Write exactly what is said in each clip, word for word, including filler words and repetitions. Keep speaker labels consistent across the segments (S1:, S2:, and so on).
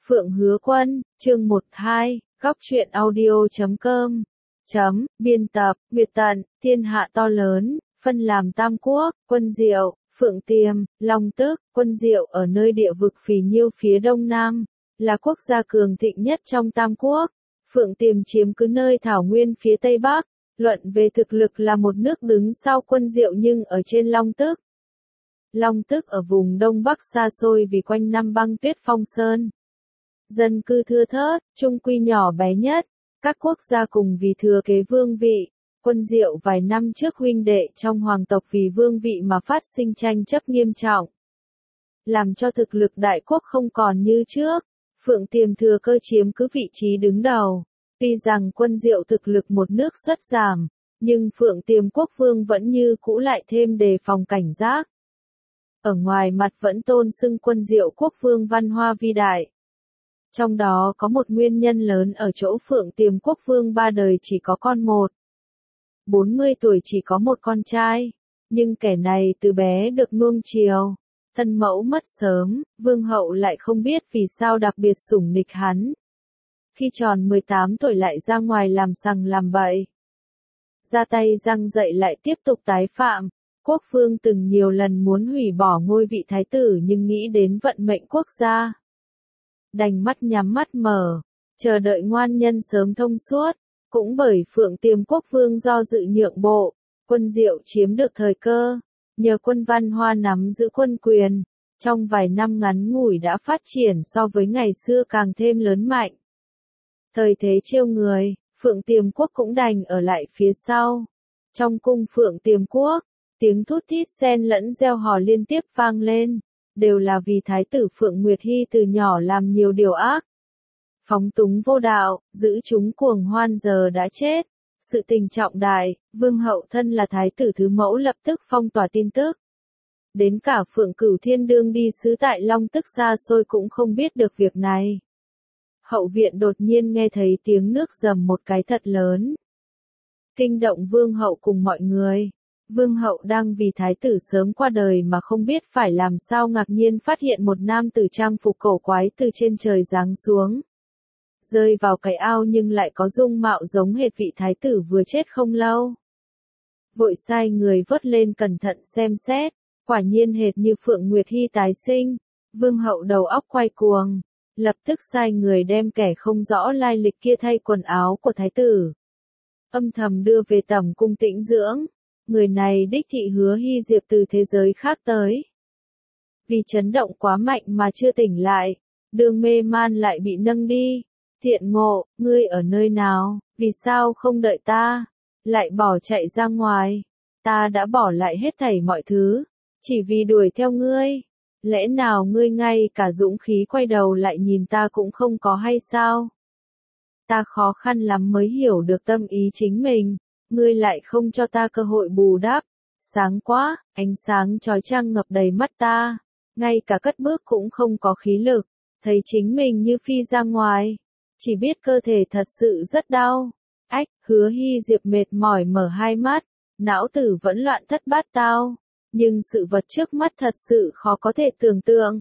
S1: Phượng Hứa Quân, chương một hai, góc truyện audio chấm com. Chấm, biên tập, Nguyệt Tận, thiên hạ to lớn, phân làm Tam Quốc, Quân Diệu, Phượng Tiềm, Long Tức, Quân Diệu ở nơi địa vực phì nhiêu phía đông nam, là quốc gia cường thịnh nhất trong Tam Quốc. Phượng Tiềm chiếm cứ nơi thảo nguyên phía tây bắc, luận về thực lực là một nước đứng sau Quân Diệu nhưng ở trên Long Tức. Long Tức ở vùng đông bắc xa xôi vì quanh năm băng tuyết phong sơn. Dân cư thưa thớt, trung quy nhỏ bé nhất, các quốc gia cùng vì thừa kế vương vị. Quân Diệu vài năm trước huynh đệ trong hoàng tộc vì vương vị mà phát sinh tranh chấp nghiêm trọng, làm cho thực lực đại quốc không còn như trước. Phượng Tiềm thừa cơ chiếm cứ vị trí đứng đầu. Tuy rằng Quân Diệu thực lực một nước xuất giảm, nhưng Phượng Tiềm quốc vương vẫn như cũ lại thêm đề phòng cảnh giác. Ở ngoài mặt vẫn tôn xưng Quân Diệu quốc vương văn hoa vi đại. Trong đó có một nguyên nhân lớn ở chỗ Phượng Tiềm quốc vương ba đời chỉ có con một. bốn mươi tuổi chỉ có một con trai, nhưng kẻ này từ bé được nuông chiều. Thân mẫu mất sớm, vương hậu lại không biết vì sao đặc biệt sủng nịch hắn. Khi tròn mười tám tuổi lại ra ngoài làm sằng làm bậy. Ra tay răng dậy lại tiếp tục tái phạm. Quốc vương từng nhiều lần muốn hủy bỏ ngôi vị thái tử nhưng nghĩ đến vận mệnh quốc gia. Đành mắt nhắm mắt mở, chờ đợi ngoan nhân sớm thông suốt. Cũng bởi Phượng Tiềm quốc vương do dự nhượng bộ, Quân Diệu chiếm được thời cơ. Nhờ Quân Văn Hoa nắm giữ quân quyền, trong vài năm ngắn ngủi đã phát triển so với ngày xưa càng thêm lớn mạnh. Thời thế trêu người, Phượng Tiềm quốc cũng đành ở lại phía sau. Trong cung Phượng Tiềm quốc, tiếng thút thít xen lẫn reo hò liên tiếp vang lên, đều là vì thái tử Phượng Nguyệt Hy từ nhỏ làm nhiều điều ác. Phóng túng vô đạo, giữ chúng cuồng hoan giờ đã chết. Sự tình trọng đại, vương hậu thân là thái tử thứ mẫu lập tức phong tỏa tin tức. Đến cả Phượng Cửu Thiên đương đi sứ tại Long Tức xa xôi cũng không biết được việc này. Hậu viện đột nhiên nghe thấy tiếng nước rầm một cái thật lớn. Kinh động vương hậu cùng mọi người. Vương hậu đang vì thái tử sớm qua đời mà không biết phải làm sao ngạc nhiên phát hiện một nam tử trang phục cổ quái từ trên trời giáng xuống. Rơi vào cái ao nhưng lại có dung mạo giống hệt vị thái tử vừa chết không lâu. Vội sai người vớt lên cẩn thận xem xét, quả nhiên hệt như Phượng Nguyệt Hy tái sinh. Vương hậu đầu óc quay cuồng, lập tức sai người đem kẻ không rõ lai lịch kia thay quần áo của thái tử. Âm thầm đưa về tẩm cung tĩnh dưỡng. Người này đích thị Hứa Hy Diệp từ thế giới khác tới. Vì chấn động quá mạnh mà chưa tỉnh lại, đường mê man lại bị nâng đi. Thiện Ngộ, ngươi ở nơi nào, vì sao không đợi ta, lại bỏ chạy ra ngoài. Ta đã bỏ lại hết thảy mọi thứ, chỉ vì đuổi theo ngươi. Lẽ nào ngươi ngay cả dũng khí quay đầu lại nhìn ta cũng không có hay sao? Ta khó khăn lắm mới hiểu được tâm ý chính mình. Ngươi lại không cho ta cơ hội bù đắp. Sáng quá, ánh sáng chói chang ngập đầy mắt ta. Ngay cả cất bước cũng không có khí lực. Thấy chính mình như phi ra ngoài. Chỉ biết cơ thể thật sự rất đau. Ách, Hứa Hy Diệp mệt mỏi mở hai mắt. Não tử vẫn loạn thất bát tao. Nhưng sự vật trước mắt thật sự khó có thể tưởng tượng.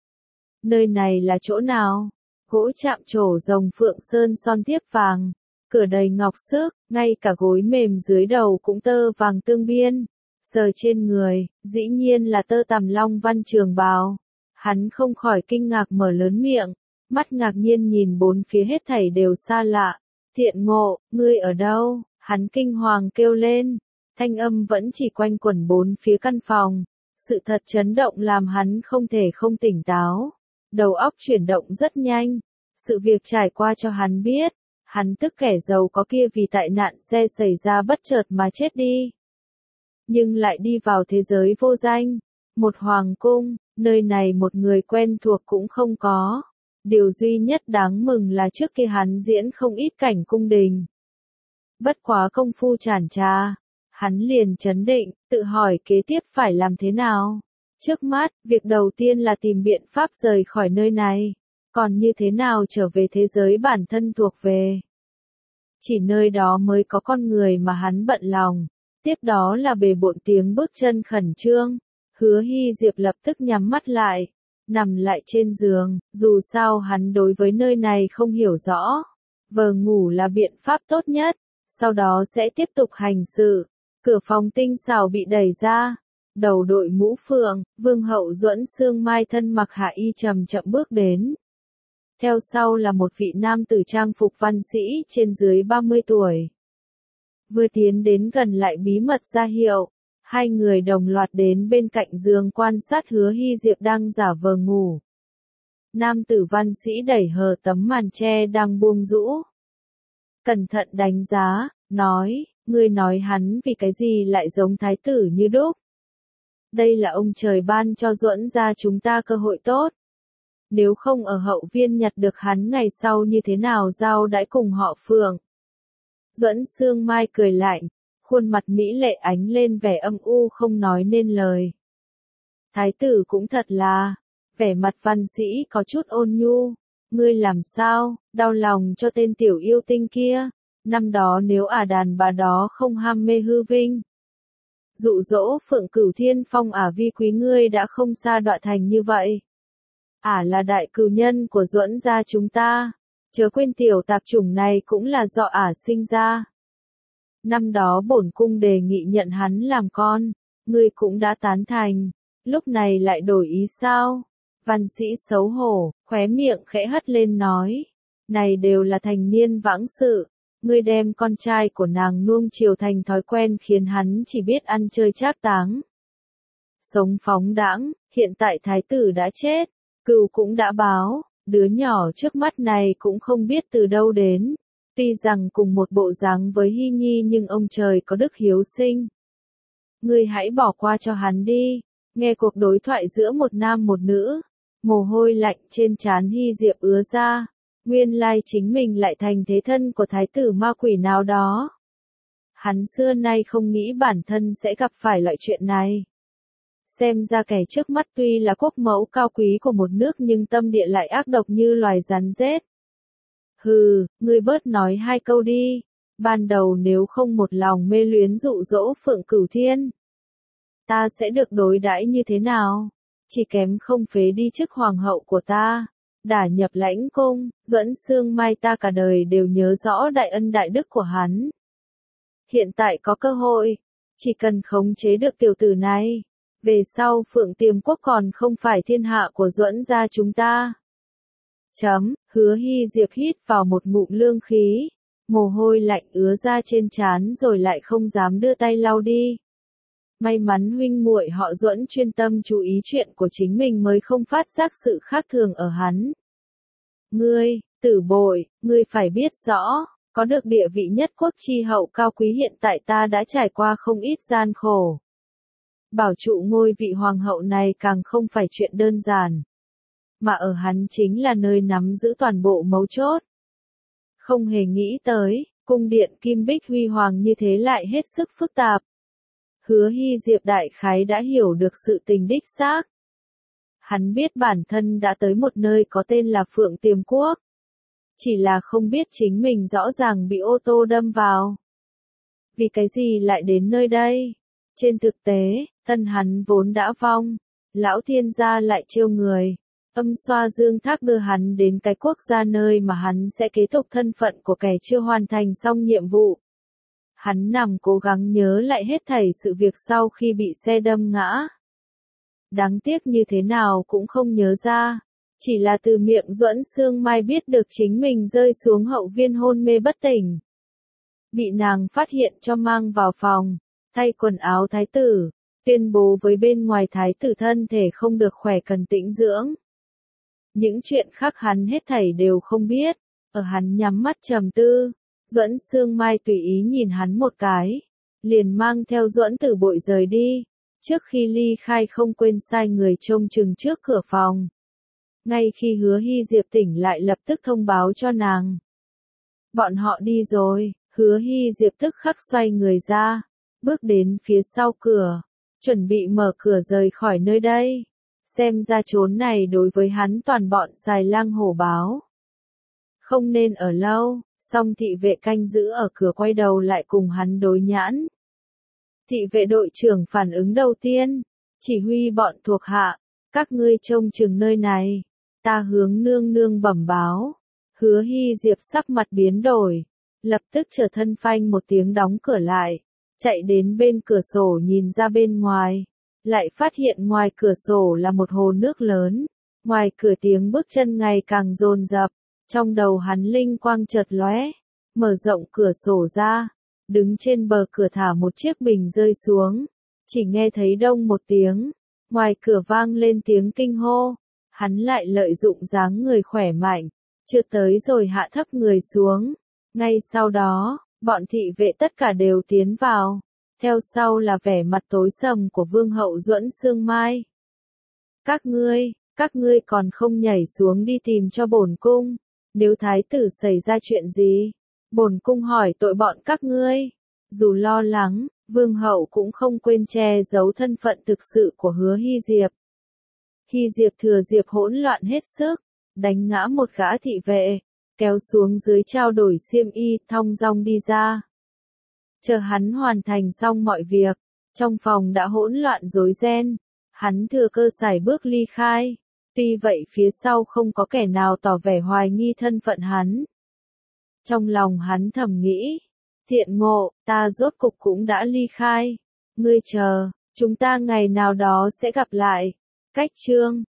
S1: Nơi này là chỗ nào? Gỗ chạm trổ rồng Phượng Sơn son thiếp vàng. Cửa đầy ngọc xước, ngay cả gối mềm dưới đầu cũng tơ vàng tương biên. Sờ trên người, dĩ nhiên là tơ tằm long văn trường bào. Hắn không khỏi kinh ngạc mở lớn miệng, mắt ngạc nhiên nhìn bốn phía hết thảy đều xa lạ. Thiện Ngộ, ngươi ở đâu? Hắn kinh hoàng kêu lên. Thanh âm vẫn chỉ quanh quẩn bốn phía căn phòng. Sự thật chấn động làm hắn không thể không tỉnh táo. Đầu óc chuyển động rất nhanh. Sự việc trải qua cho hắn biết. Hắn tức kẻ giàu có kia vì tại nạn xe xảy ra bất chợt mà chết đi. Nhưng lại đi vào thế giới vô danh. Một hoàng cung, nơi này một người quen thuộc cũng không có. Điều duy nhất đáng mừng là trước kia hắn diễn không ít cảnh cung đình. Bất quá công phu chản trà. Hắn liền chấn định, tự hỏi kế tiếp phải làm thế nào. Trước mắt, việc đầu tiên là tìm biện pháp rời khỏi nơi này. Còn như thế nào trở về thế giới bản thân thuộc về. Chỉ nơi đó mới có con người mà hắn bận lòng. Tiếp đó là bề bộn tiếng bước chân khẩn trương. Hứa Hy Diệp lập tức nhắm mắt lại. nằm lại trên giường, dù sao hắn đối với nơi này không hiểu rõ. Vờ ngủ là biện pháp tốt nhất, sau đó sẽ tiếp tục hành sự. Cửa phòng tinh xảo bị đẩy ra, đầu đội mũ phượng, Vương hậu Duẫn Sương Mai thân mặc hạ y chậm chậm bước đến. Theo sau là một vị nam tử trang phục văn sĩ trên dưới ba mươi tuổi. Vừa tiến đến gần lại bí mật ra hiệu, hai người đồng loạt đến bên cạnh giường quan sát Hứa Hy Diệp đang giả vờ ngủ. Nam tử văn sĩ đẩy hờ tấm màn tre đang buông rũ. Cẩn thận đánh giá, nói, ngươi nói hắn vì cái gì lại giống thái tử như đúc. Đây là ông trời ban cho Duẫn gia chúng ta cơ hội tốt. Nếu không ở hậu viên nhặt được hắn ngày sau như thế nào giao đãi cùng họ Phượng. Duẫn Sương Mai cười lạnh, khuôn mặt mỹ lệ ánh lên vẻ âm u không nói nên lời. Thái tử cũng thật là, vẻ mặt văn sĩ có chút ôn nhu, ngươi làm sao, đau lòng cho tên tiểu yêu tinh kia, năm đó nếu ả đàn bà đó không ham mê hư vinh. Dụ dỗ Phượng Cửu Thiên Phong ả vi quý ngươi đã không xa đọa thành như vậy. Ả là đại cừu nhân của Duẫn gia chúng ta, chớ quên tiểu tạp chủng này cũng là do ả sinh ra. Năm đó bổn cung đề nghị nhận hắn làm con, ngươi cũng đã tán thành, lúc này lại đổi ý sao? Văn sĩ xấu hổ, khóe miệng khẽ hất lên nói, này đều là thành niên vãng sự, ngươi đem con trai của nàng nuông chiều thành thói quen khiến hắn chỉ biết ăn chơi trác táng. Sống phóng đãng, hiện tại thái tử đã chết, cừu cũng đã báo, đứa nhỏ trước mắt này cũng không biết từ đâu đến. Tuy rằng cùng một bộ dáng với Hy Nhi nhưng ông trời có đức hiếu sinh. Ngươi hãy bỏ qua cho hắn đi, nghe cuộc đối thoại giữa một nam một nữ, mồ hôi lạnh trên trán Hy Diệp ứa ra, nguyên lai chính mình lại thành thế thân của thái tử ma quỷ nào đó. Hắn xưa nay không nghĩ bản thân sẽ gặp phải loại chuyện này. Xem ra kẻ trước mắt tuy là quốc mẫu cao quý của một nước nhưng tâm địa lại ác độc như loài rắn rết. Hừ, ngươi bớt nói hai câu đi, ban đầu nếu không một lòng mê luyến dụ dỗ Phượng Cửu Thiên, ta sẽ được đối đãi như thế nào? Chỉ kém không phế đi chức hoàng hậu của ta, đả nhập lãnh cung. Duẫn Sương Mai ta cả đời đều nhớ rõ đại ân đại đức của hắn. Hiện tại có cơ hội, chỉ cần khống chế được tiểu tử này, về sau Phượng Tiềm Quốc còn không phải thiên hạ của Duẫn gia chúng ta. Chấm, Hứa Hy Diệp hít vào một ngụm lương khí, mồ hôi lạnh ứa ra trên trán rồi lại không dám đưa tay lau đi. May mắn huynh muội họ Duẫn chuyên tâm chú ý chuyện của chính mình mới không phát giác sự khác thường ở hắn. Ngươi, Tử Bội, ngươi phải biết rõ, có được địa vị nhất quốc chi hậu cao quý hiện tại ta đã trải qua không ít gian khổ. Bảo trụ ngôi vị hoàng hậu này càng không phải chuyện đơn giản. Mà ở hắn chính là nơi nắm giữ toàn bộ mấu chốt. Không hề nghĩ tới, cung điện Kim Bích huy hoàng như thế lại hết sức phức tạp. Hứa Hy Diệp đại khái đã hiểu được sự tình đích xác. Hắn biết bản thân đã tới một nơi có tên là Phượng Tiềm Quốc. Chỉ là không biết chính mình rõ ràng bị ô tô đâm vào. Vì cái gì lại đến nơi đây? Trên thực tế, thân hắn vốn đã vong. Lão thiên gia lại chiêu người. Âm xoa dương thác đưa hắn đến cái quốc gia nơi mà hắn sẽ kế tục thân phận của kẻ chưa hoàn thành xong nhiệm vụ. Hắn nằm cố gắng nhớ lại hết thảy sự việc sau khi bị xe đâm ngã. Đáng tiếc như thế nào cũng không nhớ ra. Chỉ là từ miệng Duẫn Sương Mai biết được chính mình rơi xuống hậu viên hôn mê bất tỉnh. Bị nàng phát hiện cho mang vào phòng, thay quần áo thái tử, tuyên bố với bên ngoài thái tử thân thể không được khỏe cần tĩnh dưỡng. Những chuyện khác hắn hết thảy đều không biết, ở hắn nhắm mắt trầm tư, Duẫn Sương Mai tùy ý nhìn hắn một cái, liền mang theo Duẫn Tử Bội rời đi, trước khi ly khai không quên sai người trông chừng trước cửa phòng. Ngay khi Hứa Hy Diệp tỉnh lại lập tức thông báo cho nàng. Bọn họ đi rồi, Hứa Hy Diệp tức khắc xoay người ra, bước đến phía sau cửa, chuẩn bị mở cửa rời khỏi nơi đây. Xem ra chốn này đối với hắn toàn bọn xài lang hổ báo. Không nên ở lâu, song thị vệ canh giữ ở cửa quay đầu lại cùng hắn đối nhãn. Thị vệ đội trưởng phản ứng đầu tiên, chỉ huy bọn thuộc hạ, các ngươi trông chừng nơi này, ta hướng nương nương bẩm báo. Hứa Hy Diệp sắc mặt biến đổi, lập tức trở thân phanh một tiếng đóng cửa lại, chạy đến bên cửa sổ nhìn ra bên ngoài, lại phát hiện ngoài cửa sổ là một hồ nước lớn, ngoài cửa tiếng bước chân ngày càng dồn dập, trong đầu hắn linh quang chợt lóe, mở rộng cửa sổ ra, đứng trên bờ cửa thả một chiếc bình rơi xuống, chỉ nghe thấy đông một tiếng, ngoài cửa vang lên tiếng kinh hô, hắn lại lợi dụng dáng người khỏe mạnh, chưa tới rồi hạ thấp người xuống, ngay sau đó, bọn thị vệ tất cả đều tiến vào, theo sau là vẻ mặt tối sầm của Vương hậu Duẫn Sương Mai. Các ngươi, các ngươi còn không nhảy xuống đi tìm cho bổn cung, nếu thái tử xảy ra chuyện gì, bổn cung hỏi tội bọn các ngươi. Dù lo lắng, Vương hậu cũng không quên che giấu thân phận thực sự của Hứa Hy Diệp. Hy Diệp thừa dịp hỗn loạn hết sức, đánh ngã một gã thị vệ, kéo xuống dưới trao đổi xiêm y, thong dong đi ra. Chờ hắn hoàn thành xong mọi việc, trong phòng đã hỗn loạn rối ren, hắn thừa cơ sải bước ly khai, tuy vậy phía sau không có kẻ nào tỏ vẻ hoài nghi thân phận hắn. Trong lòng hắn thầm nghĩ, thiện ngộ, ta rốt cục cũng đã ly khai, ngươi chờ, chúng ta ngày nào đó sẽ gặp lại. Cách chương